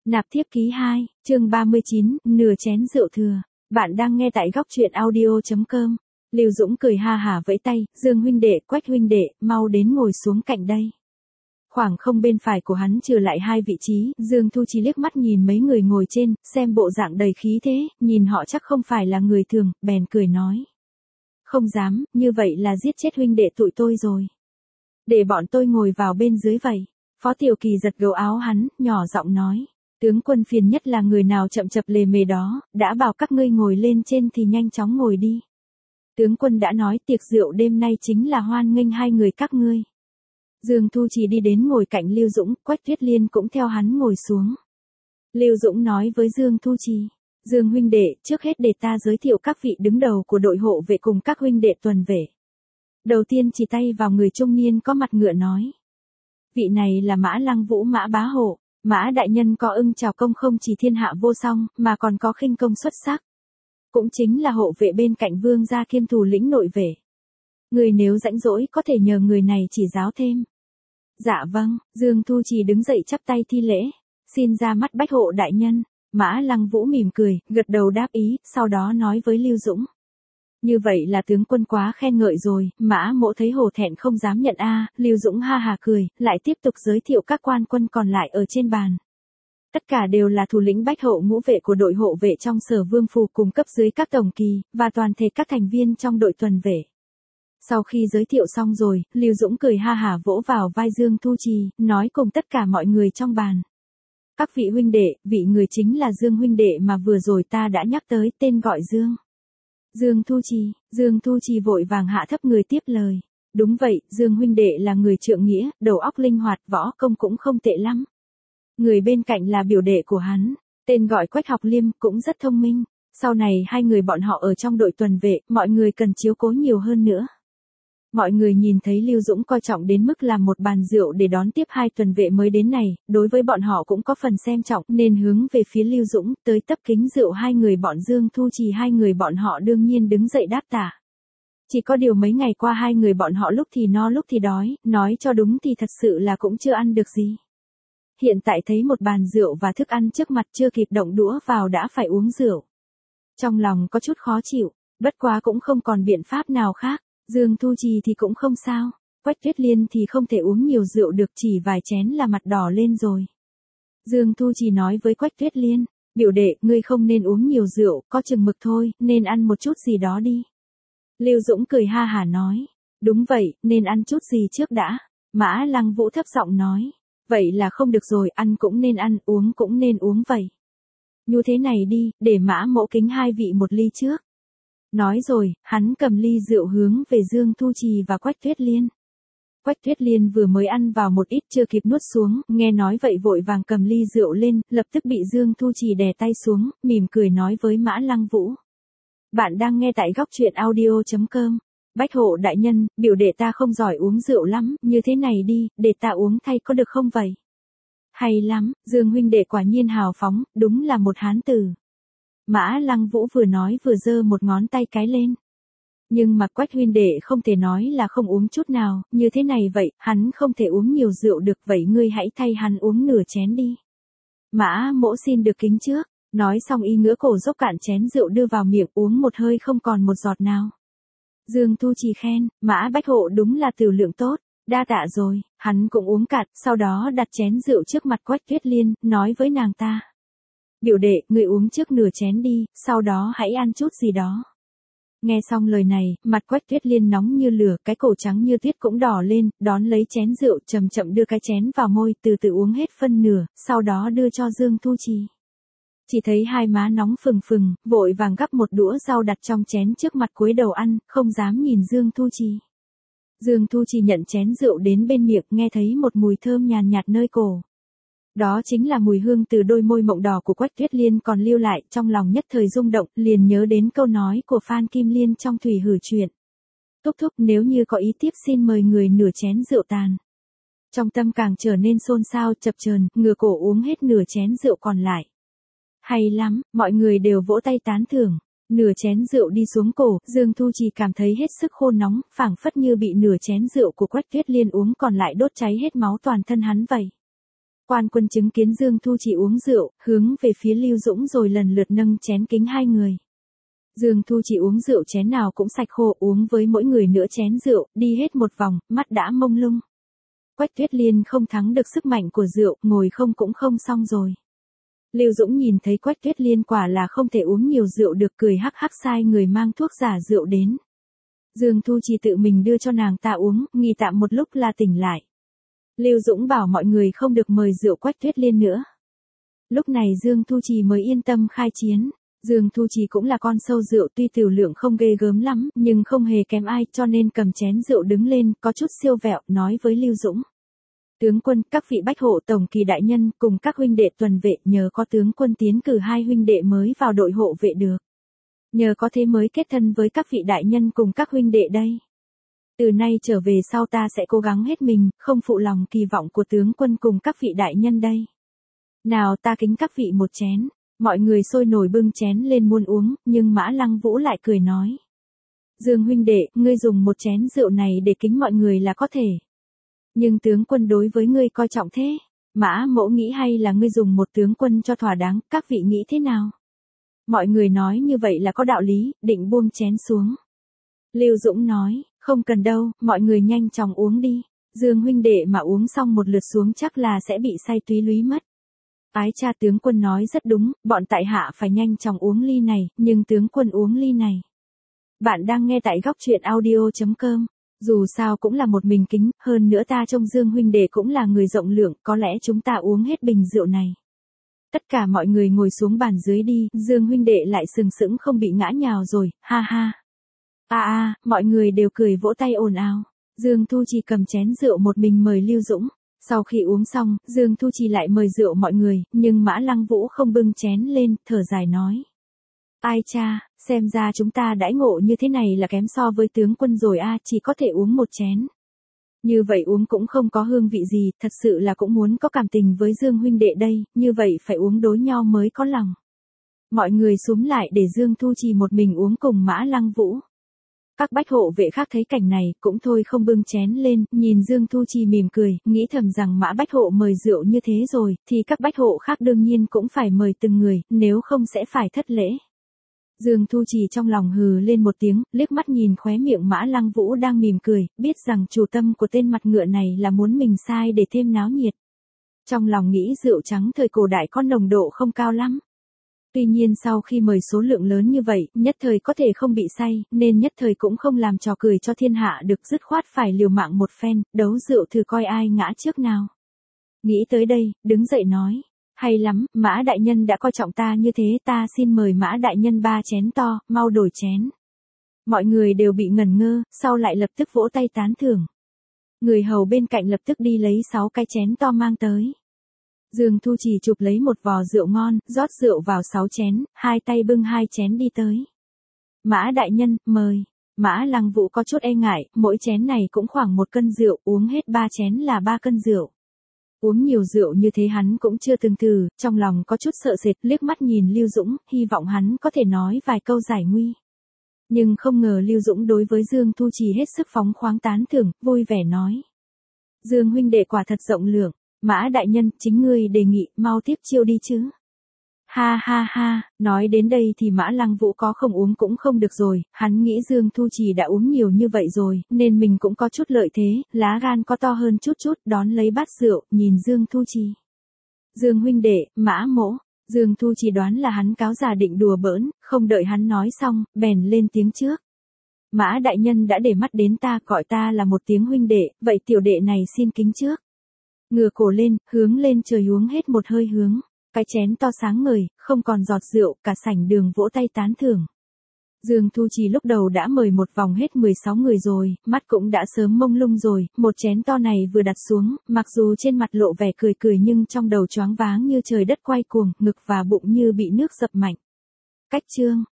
Nạp thiếp ký 2, chương 39, nửa chén rượu thừa. Bạn đang nghe tại góc truyện audio.com. Lưu Dũng cười ha hả vẫy tay, Dương huynh đệ, Quách huynh đệ, mau đến ngồi xuống cạnh đây. Khoảng không bên phải của hắn trừ lại hai vị trí, Dương Thu Chi liếc mắt nhìn mấy người ngồi trên, xem bộ dạng đầy khí thế, nhìn họ chắc không phải là người thường, bèn cười nói. Không dám, như vậy là giết chết huynh đệ tụi tôi rồi. Để bọn tôi ngồi vào bên dưới vậy. Phó Tiểu Kỳ giật gấu áo hắn, nhỏ giọng nói. Tướng quân phiền nhất là người nào chậm chập lề mề đó, đã bảo các ngươi ngồi lên trên thì nhanh chóng ngồi đi. Tướng quân đã nói tiệc rượu đêm nay chính là hoan nghênh hai người các ngươi. Dương Thu Chi đi đến ngồi cạnh Lưu Dũng, Quách Tuyết Liên cũng theo hắn ngồi xuống. Lưu Dũng nói với Dương Thu Chi, Dương huynh đệ, trước hết để ta giới thiệu các vị đứng đầu của đội hộ vệ cùng các huynh đệ tuần vệ. Đầu tiên chỉ tay vào người trung niên có mặt ngựa nói. Vị này là Mã Lăng Vũ Mã Bá Hộ. Mã đại nhân có ưng chào công không chỉ thiên hạ vô song, mà còn có khinh công xuất sắc. Cũng chính là hộ vệ bên cạnh vương gia kiêm thủ lĩnh nội vệ. Người nếu rãnh rỗi có thể nhờ người này chỉ giáo thêm. Dạ vâng, Dương Thu Chi đứng dậy chắp tay thi lễ. Xin ra mắt bách hộ đại nhân. Mã Lăng Vũ mỉm cười, gật đầu đáp ý, sau đó nói với Lưu Dũng. Như vậy là tướng quân quá khen ngợi rồi, Mã Mỗ thấy hổ thẹn không dám nhận Lưu Dũng ha hà cười, lại tiếp tục giới thiệu các quan quân còn lại ở trên bàn. Tất cả đều là thủ lĩnh bách hộ ngũ vệ của đội hộ vệ trong Sở Vương Phủ cùng cấp dưới các tổng kỳ, và toàn thể các thành viên trong đội tuần vệ. Sau khi giới thiệu xong rồi, Lưu Dũng cười ha hả vỗ vào vai Dương Thu Chi, nói cùng tất cả mọi người trong bàn. Các vị huynh đệ, vị người chính là Dương huynh đệ mà vừa rồi ta đã nhắc tới, tên gọi Dương. Dương Thu Chi vội vàng hạ thấp người tiếp lời. Đúng vậy, Dương huynh đệ là người trượng nghĩa, đầu óc linh hoạt, võ công cũng không tệ lắm. Người bên cạnh là biểu đệ của hắn, tên gọi Quách Học Liêm, cũng rất thông minh. Sau này hai người bọn họ ở trong đội tuần vệ, mọi người cần chiếu cố nhiều hơn nữa. Mọi người nhìn thấy Lưu Dũng coi trọng đến mức làm một bàn rượu để đón tiếp hai tuần vệ mới đến này, đối với bọn họ cũng có phần xem trọng nên hướng về phía Lưu Dũng tới tấp kính rượu hai người bọn Dương Thu Chi, hai người bọn họ đương nhiên đứng dậy đáp tạ. Chỉ có điều mấy ngày qua hai người bọn họ lúc thì no lúc thì đói, nói cho đúng thì thật sự là cũng chưa ăn được gì. Hiện tại thấy một bàn rượu và thức ăn trước mặt chưa kịp động đũa vào đã phải uống rượu. Trong lòng có chút khó chịu, bất quá cũng không còn biện pháp nào khác. Dương Thu Chi thì cũng không sao, Quách Tuyết Liên thì không thể uống nhiều rượu được, chỉ vài chén là mặt đỏ lên rồi. Dương Thu Chi nói với Quách Tuyết Liên, biểu đệ, ngươi không nên uống nhiều rượu, có chừng mực thôi, nên ăn một chút gì đó đi. Lưu Dũng cười ha hả nói, đúng vậy, nên ăn chút gì trước đã. Mã Lăng Vũ thấp giọng nói, vậy là không được rồi, ăn cũng nên ăn, uống cũng nên uống vậy. Như thế này đi, để Mã Mỗ kính hai vị một ly trước. Nói rồi, hắn cầm ly rượu hướng về Dương Thu Chi và Quách Tuyết Liên. Quách Tuyết Liên vừa mới ăn vào một ít chưa kịp nuốt xuống, nghe nói vậy vội vàng cầm ly rượu lên, lập tức bị Dương Thu Chi đè tay xuống, mỉm cười nói với Mã Lăng Vũ. Bạn đang nghe tại góc truyện audio.com. Bách hộ đại nhân, biểu đệ ta không giỏi uống rượu lắm, như thế này đi, để ta uống thay có được không vậy? Hay lắm, Dương huynh đệ quả nhiên hào phóng, đúng là một hán tử. Mã Lăng Vũ vừa nói vừa giơ một ngón tay cái lên. Nhưng mà Quách huynh đệ không thể nói là không uống chút nào, như thế này vậy, hắn không thể uống nhiều rượu được, vậy ngươi hãy thay hắn uống nửa chén đi. Mã Mỗ xin được kính trước, nói xong y ngửa cổ dốc cạn chén rượu đưa vào miệng uống một hơi không còn một giọt nào. Dương Thu Chi khen, Mã bách hộ đúng là tiểu lượng tốt, đa tạ rồi, hắn cũng uống cạn, sau đó đặt chén rượu trước mặt Quách Tuyết Liên, nói với nàng ta. Biểu đệ, người uống trước nửa chén đi, sau đó hãy ăn chút gì đó. Nghe xong lời này, mặt Quách Tuyết Liên nóng như lửa, cái cổ trắng như tuyết cũng đỏ lên, đón lấy chén rượu, chậm chậm đưa cái chén vào môi, từ từ uống hết phân nửa, sau đó đưa cho Dương Thu Chi. Chỉ thấy hai má nóng phừng phừng, vội vàng gắp một đũa rau đặt trong chén trước mặt cúi đầu ăn, không dám nhìn Dương Thu Chi. Dương Thu Chi nhận chén rượu đến bên miệng, nghe thấy một mùi thơm nhàn nhạt nơi cổ. Đó chính là mùi hương từ đôi môi mộng đỏ của Quách Tuyết Liên còn lưu lại, trong lòng nhất thời rung động, liền nhớ đến câu nói của Phan Kim Liên trong Thủy Hử Truyện. Thúc thúc, nếu như có ý tiếp xin mời người nửa chén rượu tàn. Trong tâm càng trở nên xôn xao, chập chờn, ngửa cổ uống hết nửa chén rượu còn lại. Hay lắm, mọi người đều vỗ tay tán thưởng. Nửa chén rượu đi xuống cổ, Dương Thu Chi cảm thấy hết sức khô nóng, phảng phất như bị nửa chén rượu của Quách Tuyết Liên uống còn lại đốt cháy hết máu toàn thân hắn vậy. Quan Quân chứng kiến Dương Thu Trì uống rượu, hướng về phía Lưu Dũng rồi lần lượt nâng chén kính hai người. Dương Thu Trì uống rượu chén nào cũng sạch khô, uống với mỗi người nửa chén rượu, đi hết một vòng, mắt đã mông lung. Quách Tuyết Liên không thắng được sức mạnh của rượu, ngồi không cũng không xong rồi. Lưu Dũng nhìn thấy Quách Tuyết Liên quả là không thể uống nhiều rượu được, cười hắc hắc sai người mang thuốc giả rượu đến. Dương Thu Trì tự mình đưa cho nàng ta uống, nghỉ tạm một lúc là tỉnh lại. Lưu Dũng bảo mọi người không được mời rượu Quách Tuyết Liên nữa. Lúc này Dương Thu Trì mới yên tâm khai chiến. Dương Thu Trì cũng là con sâu rượu, tuy tiểu lượng không ghê gớm lắm, nhưng không hề kém ai, cho nên cầm chén rượu đứng lên, có chút siêu vẹo, nói với Lưu Dũng. Tướng quân, các vị bách hộ tổng kỳ đại nhân, cùng các huynh đệ tuần vệ, nhờ có tướng quân tiến cử 2 huynh đệ mới vào đội hộ vệ được. Nhờ có thế mới kết thân với các vị đại nhân cùng các huynh đệ đây. Từ nay trở về sau ta sẽ cố gắng hết mình, không phụ lòng kỳ vọng của tướng quân cùng các vị đại nhân đây. Nào ta kính các vị một chén. Mọi người sôi nổi bưng chén lên muốn uống, nhưng Mã Lăng Vũ lại cười nói. Dương huynh đệ, ngươi dùng một chén rượu này để kính mọi người là có thể. Nhưng tướng quân đối với ngươi coi trọng thế. Mã Mỗ nghĩ hay là ngươi dùng một tướng quân cho thỏa đáng, các vị nghĩ thế nào? Mọi người nói như vậy là có đạo lý, định buông chén xuống. Lưu Dũng nói, không cần đâu, mọi người nhanh chóng uống đi. Dương huynh đệ mà uống xong một lượt xuống chắc là sẽ bị say túy lúy mất. Ái cha, tướng quân nói rất đúng, bọn tại hạ phải nhanh chóng uống ly này, nhưng tướng quân uống ly này. Bạn đang nghe tại góc truyện audio.com. Dù sao cũng là một mình kính, hơn nữa ta trông Dương huynh đệ cũng là người rộng lượng, có lẽ chúng ta uống hết bình rượu này. Tất cả mọi người ngồi xuống bàn dưới đi, Dương huynh đệ lại sừng sững không bị ngã nhào rồi, ha ha. Mọi người đều cười vỗ tay ồn ào. Dương Thu Trì cầm chén rượu một mình mời Lưu Dũng. Sau khi uống xong, Dương Thu Trì lại mời rượu mọi người, nhưng Mã Lăng Vũ không bưng chén lên, thở dài nói. Ai cha, xem ra chúng ta đãi ngộ như thế này là kém so với tướng quân rồi chỉ có thể uống một chén. Như vậy uống cũng không có hương vị gì, thật sự là cũng muốn có cảm tình với Dương huynh đệ đây, như vậy phải uống đối nhau mới có lòng. Mọi người xúm lại để Dương Thu Trì một mình uống cùng Mã Lăng Vũ. Các bách hộ vệ khác thấy cảnh này, cũng thôi không bưng chén lên, nhìn Dương Thu Trì mỉm cười, nghĩ thầm rằng Mã bách hộ mời rượu như thế rồi, thì các bách hộ khác đương nhiên cũng phải mời từng người, nếu không sẽ phải thất lễ. Dương Thu Trì trong lòng hừ lên một tiếng, liếc mắt nhìn khóe miệng Mã Lăng Vũ đang mỉm cười, biết rằng chủ tâm của tên mặt ngựa này là muốn mình sai để thêm náo nhiệt. Trong lòng nghĩ rượu trắng thời cổ đại có nồng độ không cao lắm. Tuy nhiên sau khi mời số lượng lớn như vậy, nhất thời có thể không bị say, nên nhất thời cũng không làm trò cười cho thiên hạ được, dứt khoát phải liều mạng một phen, đấu rượu thử coi ai ngã trước nào. Nghĩ tới đây, đứng dậy nói, hay lắm, Mã đại nhân đã coi trọng ta như thế, ta xin mời Mã đại nhân 3 chén to, mau đổi chén. Mọi người đều bị ngẩn ngơ, sau lại lập tức vỗ tay tán thưởng. Người hầu bên cạnh lập tức đi lấy 6 cái chén to mang tới. Dương Thu Trì chụp lấy một vò rượu ngon, rót rượu vào 6 chén, hai tay bưng 2 chén đi tới. Mã đại nhân, mời. Mã Lăng Vũ có chút e ngại, mỗi chén này cũng khoảng 1 cân rượu, uống hết 3 chén là 3 cân rượu. Uống nhiều rượu như thế hắn cũng chưa từng thử, trong lòng có chút sợ sệt, liếc mắt nhìn Lưu Dũng, hy vọng hắn có thể nói vài câu giải nguy. Nhưng không ngờ Lưu Dũng đối với Dương Thu Trì hết sức phóng khoáng tán thưởng, vui vẻ nói. Dương huynh đệ quả thật rộng lượng. Mã đại nhân, chính ngươi đề nghị, mau tiếp chiêu đi chứ. Ha ha ha, nói đến đây thì Mã Lăng Vũ có không uống cũng không được rồi, hắn nghĩ Dương Thu Trì đã uống nhiều như vậy rồi, nên mình cũng có chút lợi thế, lá gan có to hơn chút chút, đón lấy bát rượu, nhìn Dương Thu Trì. Dương huynh đệ, Mã Mỗ. Dương Thu Trì đoán là hắn cáo già định đùa bỡn, không đợi hắn nói xong, bèn lên tiếng trước. Mã đại nhân đã để mắt đến ta, gọi ta là một tiếng huynh đệ, vậy tiểu đệ này xin kính trước. Ngửa cổ lên, hướng lên trời uống hết một hơi hướng. Cái chén to sáng ngời, không còn giọt rượu, cả sảnh đường vỗ tay tán thưởng. Dương Thu Trì lúc đầu đã mời một vòng hết 16 người rồi, mắt cũng đã sớm mông lung rồi, một chén to này vừa đặt xuống, mặc dù trên mặt lộ vẻ cười cười nhưng trong đầu choáng váng như trời đất quay cuồng, ngực và bụng như bị nước dập mạnh. Cách chương